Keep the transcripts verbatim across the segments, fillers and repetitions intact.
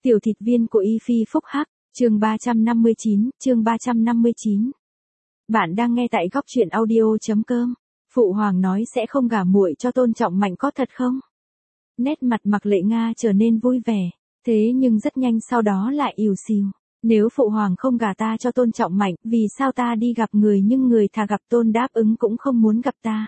Tiểu thịt viên của Y Phi Phúc Hắc, chương ba trăm năm mươi chín, chương ba trăm năm mươi chín. Bạn đang nghe tại góc truyện audio.com. Phụ hoàng nói sẽ không gả muội cho Tôn Trọng Mạnh có thật không? Nét mặt Mạc Lệ Nga trở nên vui vẻ, thế nhưng rất nhanh sau đó lại ỉu xìu. Nếu phụ hoàng không gả ta cho Tôn Trọng Mạnh, vì sao ta đi gặp người nhưng người thà gặp Tôn Đáp Ứng cũng không muốn gặp ta?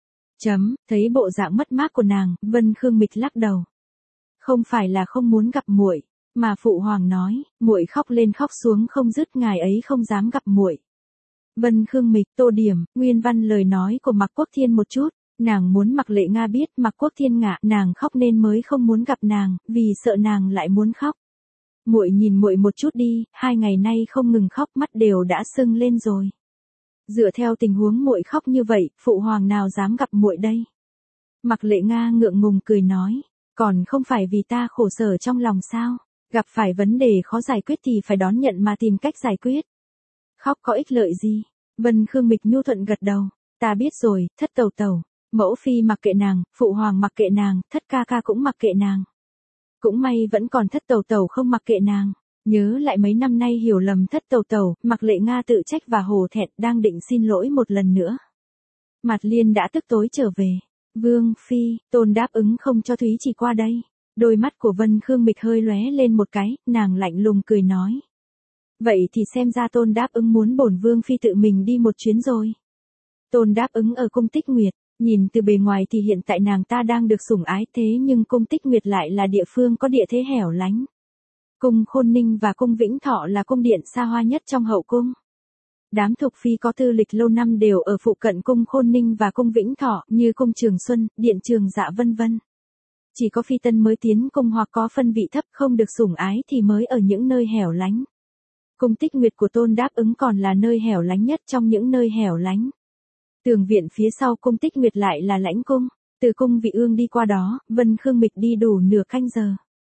Chấm, thấy bộ dạng mất mát của nàng, Vân Khương Mịch lắc đầu. Không phải là không muốn gặp muội, mà phụ hoàng nói, muội khóc lên khóc xuống không dứt, ngài ấy không dám gặp muội. Vân Khương Mịch, tô điểm, nguyên văn lời nói của Mạc Quốc Thiên một chút, nàng muốn Mạc Lệ Nga biết Mạc Quốc Thiên ngạ, nàng khóc nên mới không muốn gặp nàng, vì sợ nàng lại muốn khóc. Muội nhìn muội một chút đi, hai ngày nay không ngừng khóc, mắt đều đã sưng lên rồi. Dựa theo tình huống muội khóc như vậy, phụ hoàng nào dám gặp muội đây? Mạc Lệ Nga ngượng ngùng cười nói, còn không phải vì ta khổ sở trong lòng sao? Gặp phải vấn đề khó giải quyết thì phải đón nhận mà tìm cách giải quyết. Khóc có ích lợi gì? Vân Khương Mịch nhu thuận gật đầu, ta biết rồi, thất tẩu tẩu, mẫu phi mặc kệ nàng, phụ hoàng mặc kệ nàng, thất ca ca cũng mặc kệ nàng. Cũng may vẫn còn thất tẩu tẩu không mặc kệ nàng. Nhớ lại mấy năm nay hiểu lầm thất tẩu tẩu, Mạc Lệ Nga tự trách và hổ thẹn, đang định xin lỗi một lần nữa. Mạt Liên đã tức tối trở về. Vương phi, Tôn Đáp Ứng không cho Thúy Chỉ qua đây. Đôi mắt của Vân Khương Mịch hơi lóe lên một cái, nàng lạnh lùng cười nói. Vậy thì xem ra Tôn Đáp Ứng muốn bổn Vương phi tự mình đi một chuyến rồi. Tôn Đáp Ứng ở cung Tích Nguyệt, nhìn từ bề ngoài thì hiện tại nàng ta đang được sủng ái, thế nhưng cung Tích Nguyệt lại là địa phương có địa thế hẻo lánh. Cung Khôn Ninh và cung Vĩnh Thọ là cung điện xa hoa nhất trong hậu cung. Đám thuộc phi có tư lịch lâu năm đều ở phụ cận cung Khôn Ninh và cung Vĩnh Thọ, như cung Trường Xuân, điện Trường Dạ vân vân. Chỉ có phi tân mới tiến cung hoặc có phân vị thấp không được sủng ái thì mới ở những nơi hẻo lánh. Cung Tích Nguyệt của Tôn Đáp Ứng còn là nơi hẻo lánh nhất trong những nơi hẻo lánh. Tường viện phía sau cung Tích Nguyệt lại là lãnh cung, từ cung Vị Ương đi qua đó, Vân Khương Mịch đi đủ nửa canh giờ.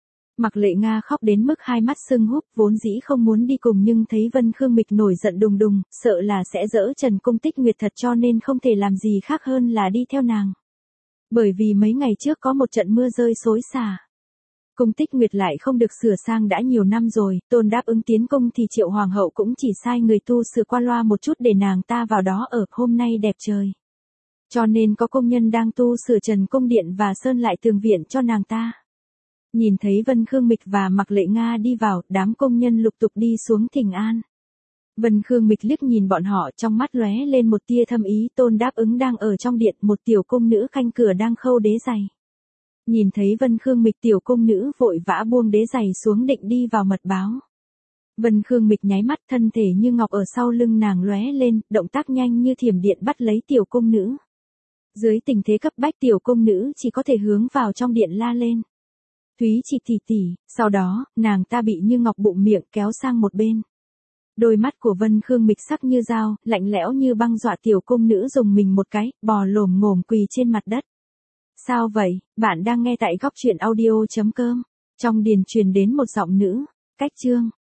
Mạc Lệ Nga khóc đến mức hai mắt sưng húp, vốn dĩ không muốn đi cùng nhưng thấy Vân Khương Mịch nổi giận đùng đùng, sợ là sẽ dỡ trần cung Tích Nguyệt thật cho nên không thể làm gì khác hơn là đi theo nàng. Bởi vì mấy ngày trước có một trận mưa rơi xối xả. Cung Tích Nguyệt lại không được sửa sang đã nhiều năm rồi, Tôn Đáp Ứng tiến cung thì Triệu Hoàng hậu cũng chỉ sai người tu sửa qua loa một chút để nàng ta vào đó ở, hôm nay đẹp trời. Cho nên có công nhân đang tu sửa trần cung điện và sơn lại tường viện cho nàng ta. Nhìn thấy Vân Khương Mịch và Mạc Lệ Nga đi vào, đám công nhân lục tục đi xuống thỉnh an. Vân Khương Mịch liếc nhìn bọn họ, trong mắt lóe lên một tia thâm ý. Tôn Đáp Ứng đang ở trong điện, một tiểu cung nữ canh cửa đang khâu đế giày. Nhìn thấy Vân Khương Mịch, tiểu cung nữ vội vã buông đế giày xuống định đi vào mật báo. Vân Khương Mịch nháy mắt, thân thể như ngọc ở sau lưng nàng lóe lên, động tác nhanh như thiểm điện bắt lấy tiểu cung nữ. Dưới tình thế cấp bách tiểu cung nữ chỉ có thể hướng vào trong điện la lên. Thúy Chỉ tỷ tỷ, sau đó, nàng ta bị Như Ngọc bụng miệng kéo sang một bên. Đôi mắt của Vân Khương Mịch sắc như dao, lạnh lẽo như băng, dọa tiểu cung nữ dùng mình một cái, bò lồm ngồm quỳ trên mặt đất. Sao vậy, bạn đang nghe tại góc truyện audio.com. Trong điền truyền đến một giọng nữ, cách chương.